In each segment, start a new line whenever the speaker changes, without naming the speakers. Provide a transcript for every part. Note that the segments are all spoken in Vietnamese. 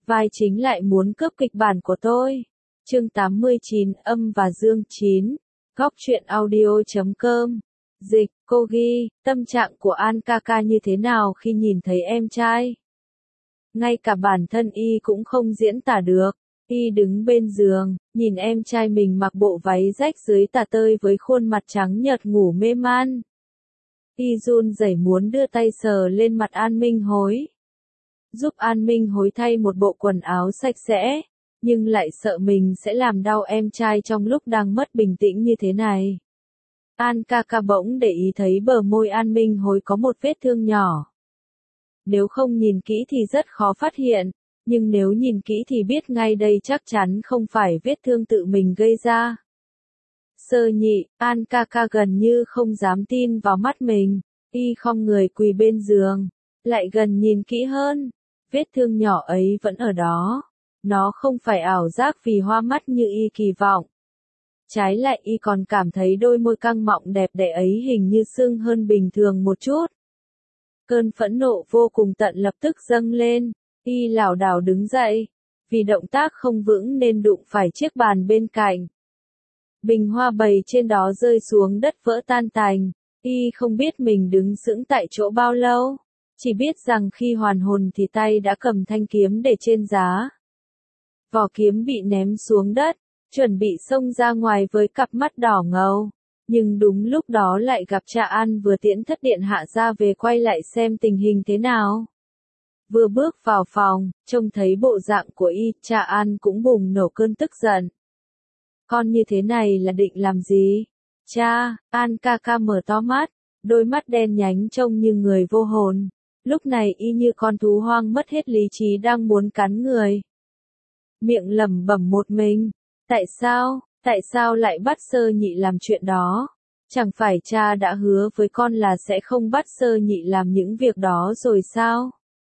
vai chính lại muốn cướp kịch bản của tôi. Chương 89 Âm và Dương 9. Góc truyện audio.com. Dịch, cô ghi, tâm trạng của An Kaka như thế nào khi nhìn thấy em trai? Ngay cả bản thân y cũng không diễn tả được. Y đứng bên giường, nhìn em trai mình mặc bộ váy rách dưới tả tơi với khuôn mặt trắng nhợt ngủ mê man. Y run rẩy muốn đưa tay sờ lên mặt An Minh Hối, giúp An Minh Hối thay một bộ quần áo sạch sẽ, nhưng lại sợ mình sẽ làm đau em trai trong lúc đang mất bình tĩnh như thế này. An Kaka bỗng để ý thấy bờ môi An Minh Hối có một vết thương nhỏ. Nếu không nhìn kỹ thì rất khó phát hiện, nhưng nếu nhìn kỹ thì biết ngay đây chắc chắn không phải vết thương tự mình gây ra. Sơ nhị, An Kaka gần như không dám tin vào mắt mình, y khom người quỳ bên giường, lại gần nhìn kỹ hơn, vết thương nhỏ ấy vẫn ở đó, nó không phải ảo giác vì hoa mắt như y kỳ vọng. Trái lại y còn cảm thấy đôi môi căng mọng đẹp đẽ ấy hình như sưng hơn bình thường một chút. Cơn phẫn nộ vô cùng tận lập tức dâng lên, y lảo đảo đứng dậy, vì động tác không vững nên đụng phải chiếc bàn bên cạnh. Bình hoa bày trên đó rơi xuống đất vỡ tan tành, y không biết mình đứng sững tại chỗ bao lâu, chỉ biết rằng khi hoàn hồn thì tay đã cầm thanh kiếm để trên giá. Vỏ kiếm bị ném xuống đất, chuẩn bị xông ra ngoài với cặp mắt đỏ ngầu, nhưng đúng lúc đó lại gặp Cha An vừa tiễn thất điện hạ ra về quay lại xem tình hình thế nào. Vừa bước vào phòng, trông thấy bộ dạng của y, Cha An cũng bùng nổ cơn tức giận. Con như thế này là định làm gì? Cha, An Kaka mở to mắt, đôi mắt đen nhánh trông như người vô hồn. Lúc này y như con thú hoang mất hết lý trí đang muốn cắn người. Miệng lẩm bẩm một mình. Tại sao lại bắt Sơ nhị làm chuyện đó? Chẳng phải cha đã hứa với con là sẽ không bắt Sơ nhị làm những việc đó rồi sao?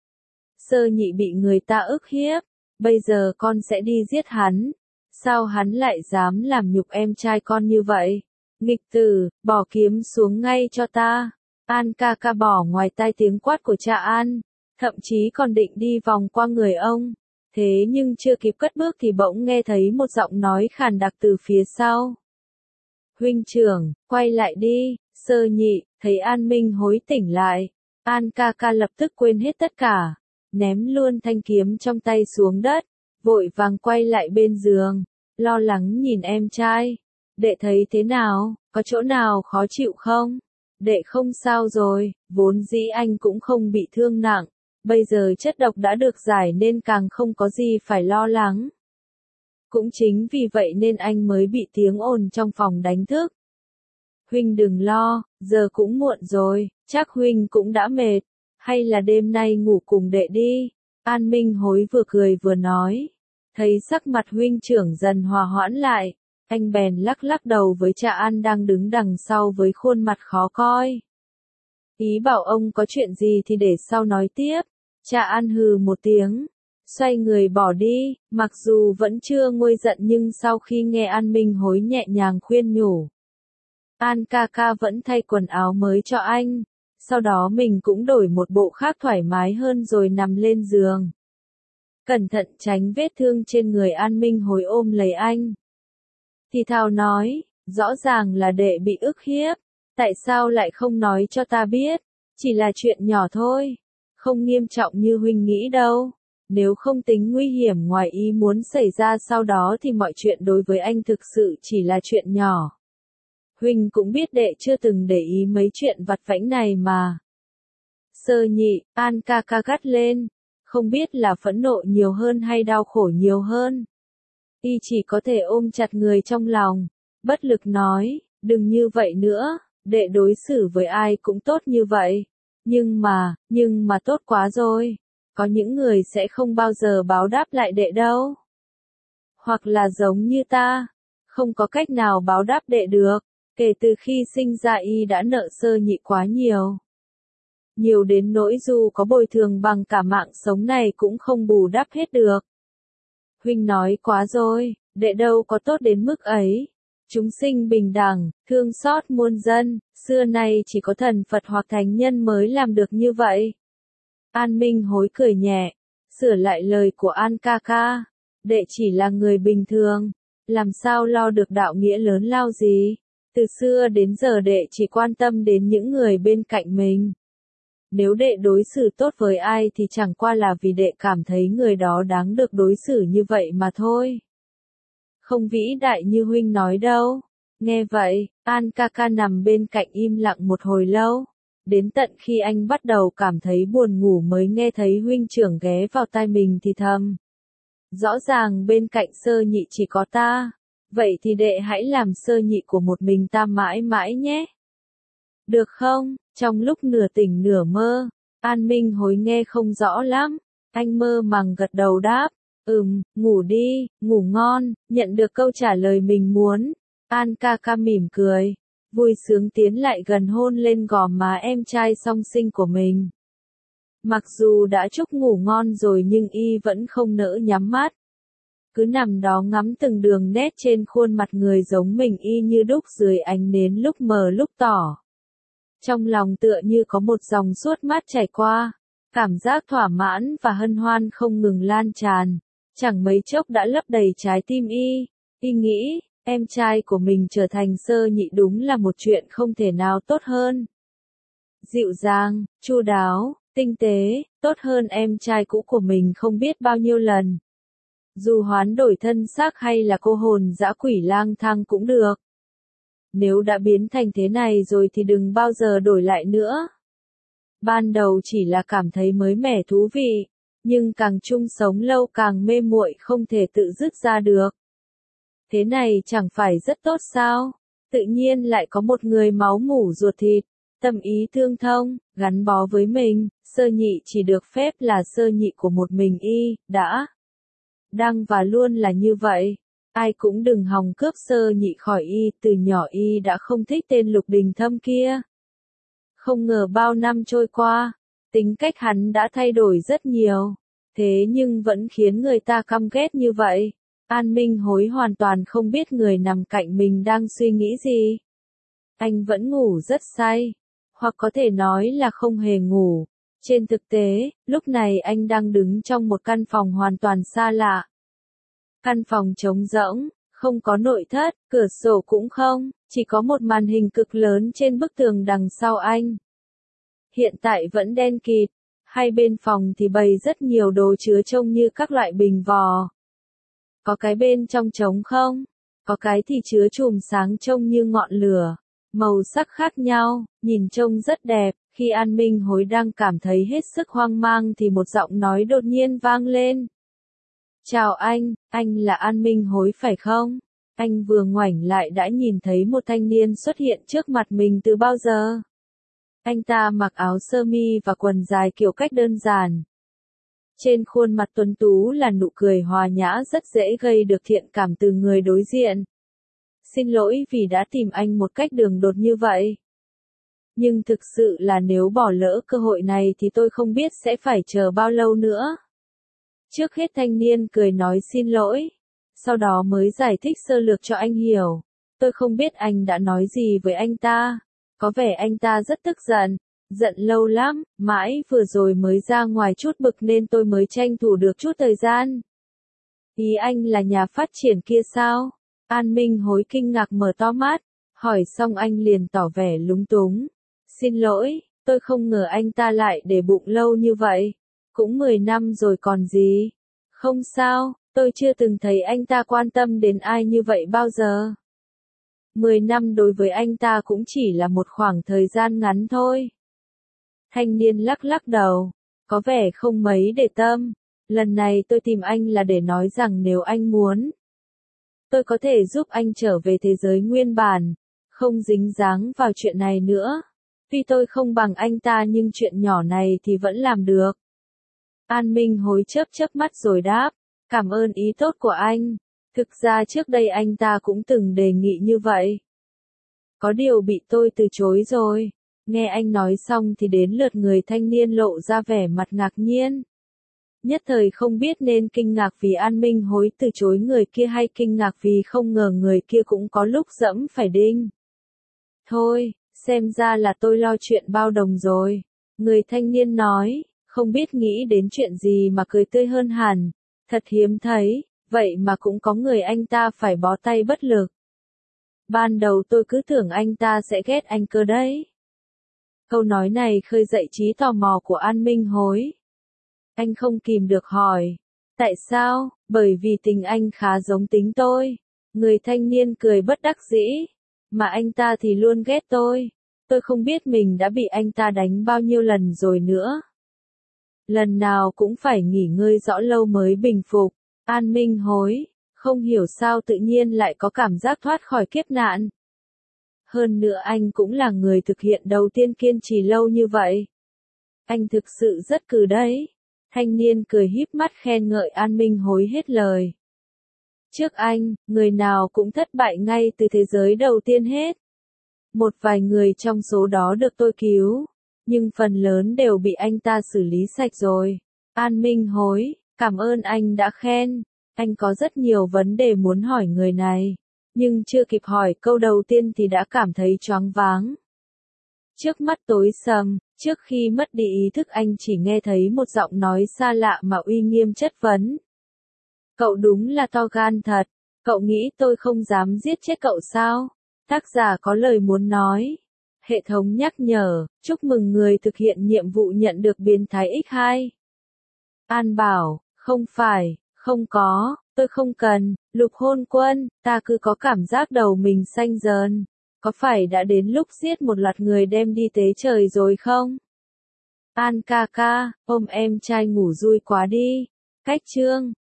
Sơ nhị bị người ta ức hiếp, bây giờ con sẽ đi giết hắn. Sao hắn lại dám làm nhục em trai con như vậy? Nghịch tử, bỏ kiếm xuống ngay cho ta. An Kaka bỏ ngoài tai tiếng quát của Cha An, thậm chí còn định đi vòng qua người ông. Thế nhưng chưa kịp cất bước thì bỗng nghe thấy một giọng nói khàn đặc từ phía sau. Huynh trưởng, quay lại đi. Sơ nhị, thấy An Minh Hối tỉnh lại. An Kaka lập tức quên hết tất cả, ném luôn thanh kiếm trong tay xuống đất, vội vàng quay lại bên giường, lo lắng nhìn em trai. Đệ thấy thế nào, có chỗ nào khó chịu không? Đệ không sao rồi, vốn dĩ anh cũng không bị thương nặng, bây giờ chất độc đã được giải nên càng không có gì phải lo lắng. Cũng chính vì vậy nên anh mới bị tiếng ồn trong phòng đánh thức. Huynh đừng lo, giờ cũng muộn rồi, chắc Huynh cũng đã mệt, hay là đêm nay ngủ cùng đệ đi. An Minh Hối vừa cười vừa nói. Thấy sắc mặt huynh trưởng dần hòa hoãn lại, anh bèn lắc lắc đầu với Cha An đang đứng đằng sau với khuôn mặt khó coi. Ý bảo ông có chuyện gì thì để sau nói tiếp. Cha An hừ một tiếng, xoay người bỏ đi, mặc dù vẫn chưa nguôi giận nhưng sau khi nghe An Minh Hối nhẹ nhàng khuyên nhủ, An Kaka vẫn thay quần áo mới cho anh, sau đó mình cũng đổi một bộ khác thoải mái hơn rồi nằm lên giường. Cẩn thận tránh vết thương trên người. An Minh Hối ôm lấy anh, thì thào nói, rõ ràng là đệ bị ức hiếp, tại sao lại không nói cho ta biết, chỉ là chuyện nhỏ thôi, không nghiêm trọng như huynh nghĩ đâu, nếu không tính nguy hiểm ngoài ý muốn xảy ra sau đó thì mọi chuyện đối với anh thực sự chỉ là chuyện nhỏ. Huynh cũng biết đệ chưa từng để ý mấy chuyện vặt vãnh này mà. Sơ nhị, An Kaka gắt lên, không biết là phẫn nộ nhiều hơn hay đau khổ nhiều hơn. Y chỉ có thể ôm chặt người trong lòng, bất lực nói, đừng như vậy nữa, đệ đối xử với ai cũng tốt như vậy. Nhưng mà tốt quá rồi, có những người sẽ không bao giờ báo đáp lại đệ đâu. Hoặc là giống như ta, không có cách nào báo đáp đệ được, kể từ khi sinh ra y đã nợ Sơ nhị quá nhiều. Nhiều đến nỗi dù có bồi thường bằng cả mạng sống này cũng không bù đắp hết được. Huynh nói quá rồi, đệ đâu có tốt đến mức ấy. Chúng sinh bình đẳng, thương xót muôn dân, xưa nay chỉ có thần Phật hoặc thánh nhân mới làm được như vậy. An Minh Hối cười nhẹ, Sửa lại lời của An ca ca. Đệ chỉ là người bình thường. Làm sao lo được đạo nghĩa lớn lao gì. Từ xưa đến giờ đệ chỉ quan tâm đến những người bên cạnh mình. Nếu đệ đối xử tốt với ai thì chẳng qua là vì đệ cảm thấy người đó đáng được đối xử như vậy mà thôi. Không vĩ đại như huynh nói đâu. Nghe vậy, An ca ca nằm bên cạnh im lặng một hồi lâu. Đến tận khi anh bắt đầu cảm thấy buồn ngủ mới nghe thấy huynh trưởng ghé vào tai mình thì thầm. Rõ ràng bên cạnh Sơ Nhị chỉ có ta. Vậy thì đệ hãy làm Sơ Nhị của một mình ta mãi mãi nhé. Được không? Trong lúc nửa tỉnh nửa mơ, An Minh Hối nghe không rõ lắm. Anh mơ màng gật đầu đáp. Ngủ đi, ngủ ngon. Nhận được câu trả lời mình muốn, An ca ca mỉm cười, vui sướng tiến lại gần hôn lên gò má em trai song sinh của mình. Mặc dù đã chúc ngủ ngon rồi nhưng y vẫn không nỡ nhắm mắt. Cứ nằm đó ngắm từng đường nét trên khuôn mặt người giống mình y như đúc dưới ánh nến lúc mờ lúc tỏ. Trong lòng tựa như có một dòng suốt mát chảy qua, cảm giác thỏa mãn và hân hoan không ngừng lan tràn, chẳng mấy chốc đã lấp đầy trái tim y. Y nghĩ, em trai của mình trở thành Sơ Nhị đúng là một chuyện không thể nào tốt hơn. Dịu dàng, chu đáo, tinh tế, tốt hơn em trai cũ của mình không biết bao nhiêu lần. Dù hoán đổi thân xác hay là cô hồn dã quỷ lang thang cũng được. Nếu đã biến thành thế này rồi thì đừng bao giờ đổi lại nữa. Ban đầu chỉ là cảm thấy mới mẻ thú vị, nhưng càng chung sống lâu càng mê muội không thể tự dứt ra được. Thế này chẳng phải rất tốt sao? Tự nhiên lại có một người máu mủ ruột thịt, tâm ý tương thông, gắn bó với mình. Sơ Nhị chỉ được phép là Sơ Nhị của một mình y, đang và luôn là như vậy. Ai cũng đừng hòng cướp Sơ Nhị khỏi y, từ nhỏ y đã không thích tên Lục Đình Thâm kia. Không ngờ bao năm trôi qua, tính cách hắn đã thay đổi rất nhiều, thế nhưng vẫn khiến người ta căm ghét như vậy. An Minh Hối hoàn toàn không biết người nằm cạnh mình đang suy nghĩ gì. Anh vẫn ngủ rất say, hoặc có thể nói là không hề ngủ. Trên thực tế, lúc này anh đang đứng trong một căn phòng hoàn toàn xa lạ. Căn phòng trống rỗng, không có nội thất, cửa sổ cũng không, chỉ có một màn hình cực lớn trên bức tường đằng sau anh. Hiện tại vẫn đen kịt, hai bên phòng thì bày rất nhiều đồ chứa trông như các loại bình vò. Có cái bên trong trống không, có cái thì chứa chùm sáng trông như ngọn lửa, màu sắc khác nhau, nhìn trông rất đẹp. Khi An Minh Hối đang cảm thấy hết sức hoang mang thì một giọng nói đột nhiên vang lên. Chào anh là An Minh Hối phải không? Anh vừa ngoảnh lại đã nhìn thấy một thanh niên xuất hiện trước mặt mình từ bao giờ. Anh ta mặc áo sơ mi và quần dài kiểu cách đơn giản. Trên khuôn mặt tuấn tú là nụ cười hòa nhã rất dễ gây được thiện cảm từ người đối diện. Xin lỗi vì đã tìm anh một cách đường đột như vậy. Nhưng thực sự là nếu bỏ lỡ cơ hội này thì tôi không biết sẽ phải chờ bao lâu nữa. Trước hết thanh niên cười nói xin lỗi, sau đó mới giải thích sơ lược cho anh hiểu. Tôi không biết anh đã nói gì với anh ta. Có vẻ anh ta rất tức giận, giận lâu lắm, mãi vừa rồi mới ra ngoài chút bực nên tôi mới tranh thủ được chút thời gian. Ý anh là nhà phát triển kia sao? An Minh Hối kinh ngạc mở to mắt, hỏi xong anh liền tỏ vẻ lúng túng. Xin lỗi, tôi không ngờ anh ta lại để bụng lâu như vậy. Cũng 10 năm rồi còn gì. Không sao, tôi chưa từng thấy anh ta quan tâm đến ai như vậy bao giờ. 10 năm đối với anh ta cũng chỉ là một khoảng thời gian ngắn thôi. Thanh niên lắc lắc đầu, có vẻ không mấy để tâm. Lần này tôi tìm anh là để nói rằng nếu anh muốn, tôi có thể giúp anh trở về thế giới nguyên bản, không dính dáng vào chuyện này nữa. Tuy tôi không bằng anh ta nhưng chuyện nhỏ này thì vẫn làm được. An Minh Hối chớp chớp mắt rồi đáp, cảm ơn ý tốt của anh. Thực ra trước đây anh ta cũng từng đề nghị như vậy. Có điều bị tôi từ chối rồi. Nghe anh nói xong thì đến lượt người thanh niên lộ ra vẻ mặt ngạc nhiên. Nhất thời không biết nên kinh ngạc vì An Minh Hối từ chối người kia hay kinh ngạc vì không ngờ người kia cũng có lúc dẫm phải đinh. Thôi, xem ra là tôi lo chuyện bao đồng rồi. Người thanh niên nói, Không biết nghĩ đến chuyện gì mà cười tươi hơn hẳn. Thật hiếm thấy, vậy mà cũng có người anh ta phải bó tay bất lực. Ban đầu tôi cứ tưởng anh ta sẽ ghét anh cơ đấy. Câu nói này khơi dậy trí tò mò của An Minh Hối. Anh không kìm được hỏi. Tại sao? Bởi vì tính anh khá giống tính tôi. Người thanh niên cười bất đắc dĩ. Mà anh ta thì luôn ghét tôi. Tôi không biết mình đã bị anh ta đánh bao nhiêu lần rồi nữa. Lần nào cũng phải nghỉ ngơi rõ lâu mới bình phục. An Minh Hối, không hiểu sao tự nhiên lại có cảm giác thoát khỏi kiếp nạn. Hơn nữa anh cũng là người thực hiện đầu tiên kiên trì lâu như vậy. Anh thực sự rất cừ đấy. Thanh niên cười híp mắt khen ngợi An Minh Hối hết lời. Trước anh, người nào cũng thất bại ngay từ thế giới đầu tiên hết. Một vài người trong số đó được tôi cứu, nhưng phần lớn đều bị anh ta xử lý sạch rồi. An Minh Hối, cảm ơn anh đã khen. Anh có rất nhiều vấn đề muốn hỏi người này, nhưng chưa kịp hỏi câu đầu tiên thì đã cảm thấy choáng váng. Trước mắt tối sầm, trước khi mất đi ý thức anh chỉ nghe thấy một giọng nói xa lạ mà uy nghiêm chất vấn. Cậu đúng là to gan thật, cậu nghĩ tôi không dám giết chết cậu sao? Tác giả có lời muốn nói. Hệ thống nhắc nhở, chúc mừng người thực hiện nhiệm vụ nhận được biến thái X2. An bảo, không phải, không có, tôi không cần, Lục Hôn Quân, ta cứ có cảm giác đầu mình xanh dờn. Có phải đã đến lúc giết một loạt người đem đi tế trời rồi không? An ca ca, ôm em trai ngủ vui quá đi. Cách chương.